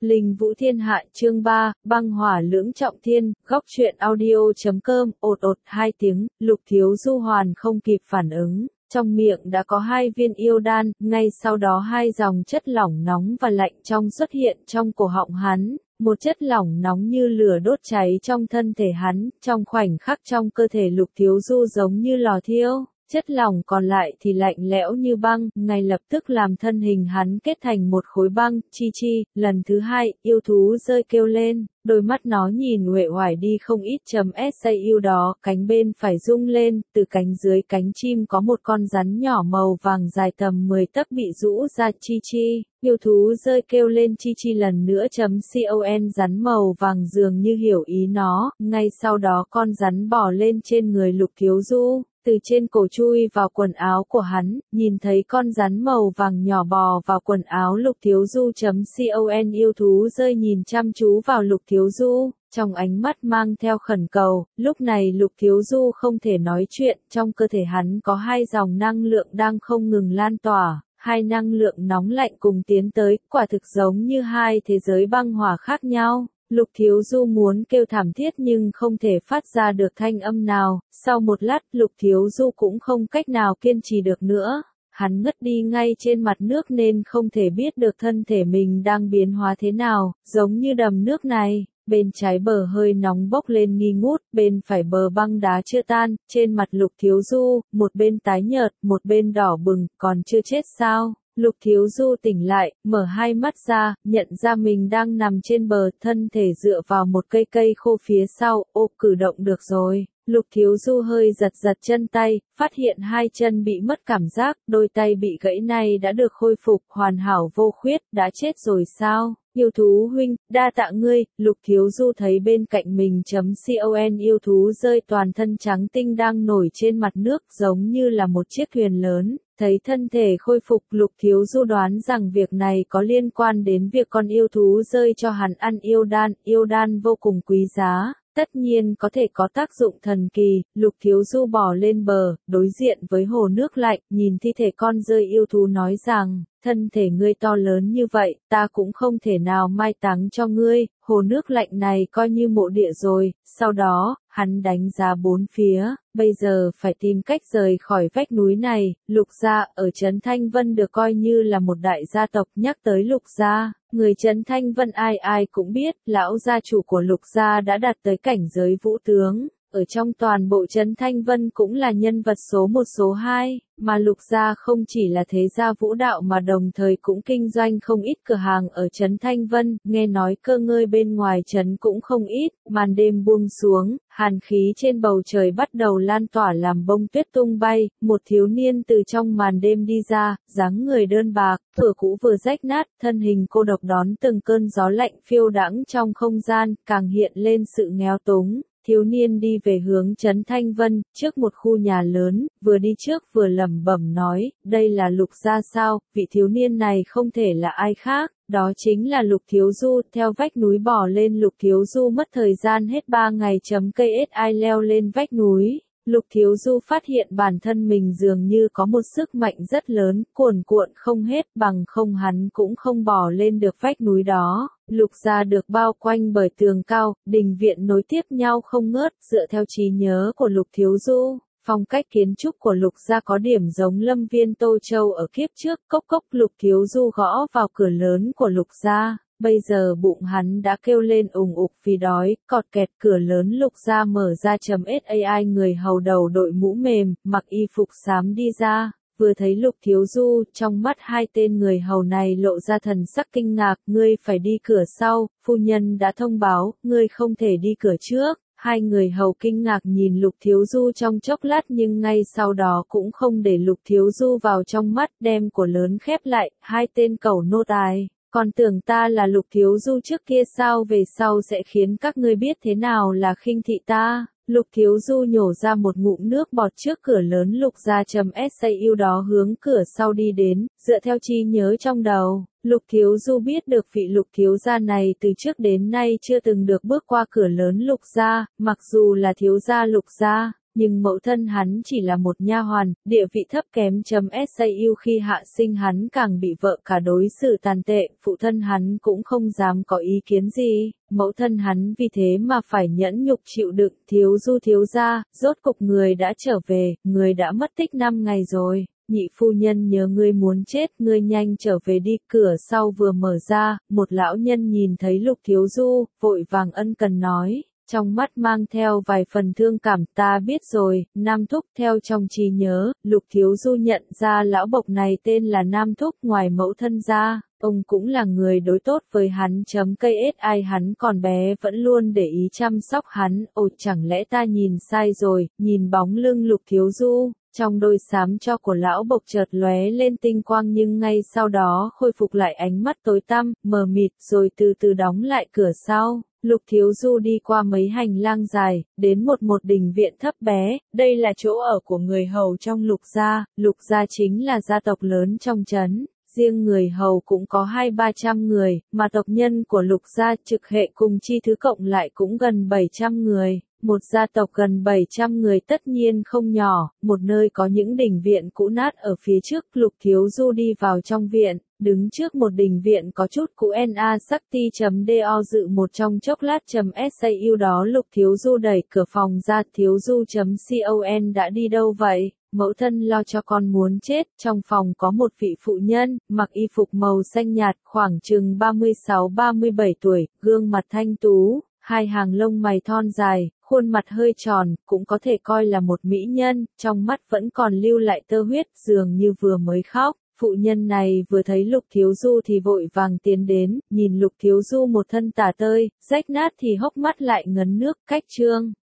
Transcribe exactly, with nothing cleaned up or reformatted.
Linh Vũ Thiên Hạ chương ba, băng hỏa lưỡng trọng thiên, góc truyện audio.com, ột ột hai tiếng, Lục Thiếu Du hoàn không kịp phản ứng, trong miệng đã có hai viên yêu đan, ngay sau đó hai dòng chất lỏng nóng và lạnh trong xuất hiện trong cổ họng hắn, một chất lỏng nóng như lửa đốt cháy trong thân thể hắn, trong khoảnh khắc trong cơ thể Lục Thiếu Du giống như lò thiêu. Chất lỏng còn lại thì lạnh lẽo như băng, ngay lập tức làm thân hình hắn kết thành một khối băng, chi chi, lần thứ hai, yêu thú rơi kêu lên, đôi mắt nó nhìn uể oải đi không ít chấm sa yêu đó, cánh bên phải rung lên, từ cánh dưới cánh chim có một con rắn nhỏ màu vàng dài tầm mười tấc bị rũ ra chi chi, yêu thú rơi kêu lên chi chi lần nữa chấm con rắn màu vàng dường như hiểu ý nó, ngay sau đó con rắn bò lên trên người Lục Thiếu Du. Từ trên cổ chui vào quần áo của hắn, nhìn thấy con rắn màu vàng nhỏ bò vào quần áo Lục Thiếu Du chấm con yêu thú rơi nhìn chăm chú vào Lục Thiếu Du, trong ánh mắt mang theo khẩn cầu, lúc này Lục Thiếu Du không thể nói chuyện, trong cơ thể hắn có hai dòng năng lượng đang không ngừng lan tỏa, hai năng lượng nóng lạnh cùng tiến tới, quả thực giống như hai thế giới băng hỏa khác nhau. Lục Thiếu Du muốn kêu thảm thiết nhưng không thể phát ra được thanh âm nào, sau một lát Lục Thiếu Du cũng không cách nào kiên trì được nữa, hắn ngất đi ngay trên mặt nước nên không thể biết được thân thể mình đang biến hóa thế nào, giống như đầm nước này, bên trái bờ hơi nóng bốc lên nghi ngút, bên phải bờ băng đá chưa tan, trên mặt Lục Thiếu Du, một bên tái nhợt, một bên đỏ bừng, còn chưa chết sao? Lục Thiếu Du tỉnh lại, mở hai mắt ra, nhận ra mình đang nằm trên bờ, thân thể dựa vào một cây cây khô phía sau, ô, cử động được rồi. Lục Thiếu Du hơi giật giật chân tay, phát hiện hai chân bị mất cảm giác, đôi tay bị gãy này đã được khôi phục, hoàn hảo vô khuyết, đã chết rồi sao? Yêu thú huynh, đa tạ ngươi, Lục Thiếu Du thấy bên cạnh mình chấm con yêu thú rơi toàn thân trắng tinh đang nổi trên mặt nước giống như là một chiếc thuyền lớn. Thấy thân thể khôi phục, Lục Thiếu Du đoán rằng việc này có liên quan đến việc con yêu thú rơi cho hắn ăn yêu đan, yêu đan vô cùng quý giá, tất nhiên có thể có tác dụng thần kỳ. Lục Thiếu Du bò lên bờ, đối diện với hồ nước lạnh, nhìn thi thể con rơi yêu thú nói rằng, thân thể ngươi to lớn như vậy, ta cũng không thể nào mai táng cho ngươi, hồ nước lạnh này coi như mộ địa rồi. Sau đó, hắn đánh giá bốn phía, bây giờ phải tìm cách rời khỏi vách núi này. Lục gia ở Trấn Thanh Vân được coi như là một đại gia tộc, nhắc tới Lục gia, người Trấn Thanh Vân ai ai cũng biết, lão gia chủ của Lục gia đã đạt tới cảnh giới vũ tướng. Ở trong toàn bộ Trấn Thanh Vân cũng là nhân vật số một số hai, mà Lục gia không chỉ là thế gia vũ đạo mà đồng thời cũng kinh doanh không ít cửa hàng ở Trấn Thanh Vân, nghe nói cơ ngơi bên ngoài trấn cũng không ít, màn đêm buông xuống, hàn khí trên bầu trời bắt đầu lan tỏa làm bông tuyết tung bay, một thiếu niên từ trong màn đêm đi ra, dáng người đơn bạc, vừa cũ vừa rách nát, thân hình cô độc đón từng cơn gió lạnh phiêu đãng trong không gian, càng hiện lên sự nghèo túng. Thiếu niên đi về hướng Trấn Thanh Vân, trước một khu nhà lớn, vừa đi trước vừa lẩm bẩm nói, đây là Lục gia sao? Vị thiếu niên này không thể là ai khác, đó chính là Lục Thiếu Du. Theo vách núi bò lên, Lục Thiếu Du mất thời gian hết ba ngày chấm cây si leo lên vách núi. Lục Thiếu Du phát hiện bản thân mình dường như có một sức mạnh rất lớn, cuồn cuộn không hết, bằng không hắn cũng không bò lên được vách núi đó. Lục gia được bao quanh bởi tường cao, đình viện nối tiếp nhau không ngớt, dựa theo trí nhớ của Lục Thiếu Du. Phong cách kiến trúc của Lục gia có điểm giống Lâm Viên Tô Châu ở kiếp trước, cốc cốc. Lục Thiếu Du gõ vào cửa lớn của Lục gia. Bây giờ bụng hắn đã kêu lên ùng ục vì đói, cọt kẹt. Cửa lớn Lục gia mở ra chấm sai người hầu đầu đội mũ mềm, mặc y phục xám đi ra, vừa thấy Lục Thiếu Du, trong mắt hai tên người hầu này lộ ra thần sắc kinh ngạc, ngươi phải đi cửa sau, phu nhân đã thông báo, ngươi không thể đi cửa trước. Hai người hầu kinh ngạc nhìn Lục Thiếu Du trong chốc lát nhưng ngay sau đó cũng không để Lục Thiếu Du vào trong mắt, đem của lớn khép lại, hai tên cẩu nô tài. Còn tưởng ta là Lục Thiếu Du trước kia sao, về sau sẽ khiến các ngươi biết thế nào là khinh thị ta. Lục Thiếu Du nhổ ra một ngụm nước bọt trước cửa lớn Lục gia chấm sa yêu đó hướng cửa sau đi đến, dựa theo trí nhớ trong đầu. Lục Thiếu Du biết được vị Lục thiếu gia này từ trước đến nay chưa từng được bước qua cửa lớn Lục gia, mặc dù là thiếu gia Lục gia, Nhưng mẫu thân hắn chỉ là một nha hoàn, địa vị thấp kém chấm sau khi hạ sinh hắn càng bị vợ cả đối xử tàn tệ, phụ thân hắn cũng không dám có ý kiến gì, mẫu thân hắn vì thế mà phải nhẫn nhục chịu đựng. Thiếu Du thiếu gia, rốt cục người đã trở về, người đã mất tích năm ngày rồi. Nhị phu nhân nhớ ngươi muốn chết, ngươi nhanh trở về đi. Cửa sau vừa mở ra, một lão nhân nhìn thấy Lục Thiếu Du, vội vàng ân cần nói, trong mắt mang theo vài phần thương cảm. Ta biết rồi, Nam Thúc. Theo trong trí nhớ, Lục Thiếu Du nhận ra lão bộc này tên là Nam Thúc, ngoài mẫu thân ra, ông cũng là người đối tốt với hắn. Chấm cây ết ai hắn còn bé vẫn luôn để ý chăm sóc hắn. Ồ, chẳng lẽ ta nhìn sai rồi? Nhìn bóng lưng Lục Thiếu Du, trong đôi xám cho của lão bộc chợt lóe lên tinh quang, nhưng ngay sau đó khôi phục lại ánh mắt tối tăm, mờ mịt, rồi từ từ đóng lại cửa sau. Lục Thiếu Du đi qua mấy hành lang dài, đến một một đình viện thấp bé, đây là chỗ ở của người hầu trong Lục gia. Lục gia chính là gia tộc lớn trong trấn, riêng người hầu cũng có hai ba trăm người, mà tộc nhân của Lục gia trực hệ cùng chi thứ cộng lại cũng gần bảy trăm người. Một gia tộc gần bảy trăm người tất nhiên không nhỏ, một nơi có những đình viện cũ nát ở phía trước. Lục Thiếu Du đi vào trong viện, đứng trước một đình viện có chút cũ. Na sắc ti chấm do dự một trong chốc lát chấm sau đó Lục Thiếu Du đẩy cửa phòng ra. Thiếu Du chấm con đã đi đâu vậy? Mẫu thân lo cho con muốn chết. Trong phòng có một vị phụ nhân, mặc y phục màu xanh nhạt, khoảng chừng ba mươi sáu ba mươi bảy tuổi, gương mặt thanh tú, hai hàng lông mày thon dài, khuôn mặt hơi tròn, cũng có thể coi là một mỹ nhân, trong mắt vẫn còn lưu lại tơ huyết, dường như vừa mới khóc. Phụ nhân này vừa thấy Lục Thiếu Du thì vội vàng tiến đến, nhìn Lục Thiếu Du một thân tả tơi, rách nát thì hốc mắt lại ngấn nước. Cách chương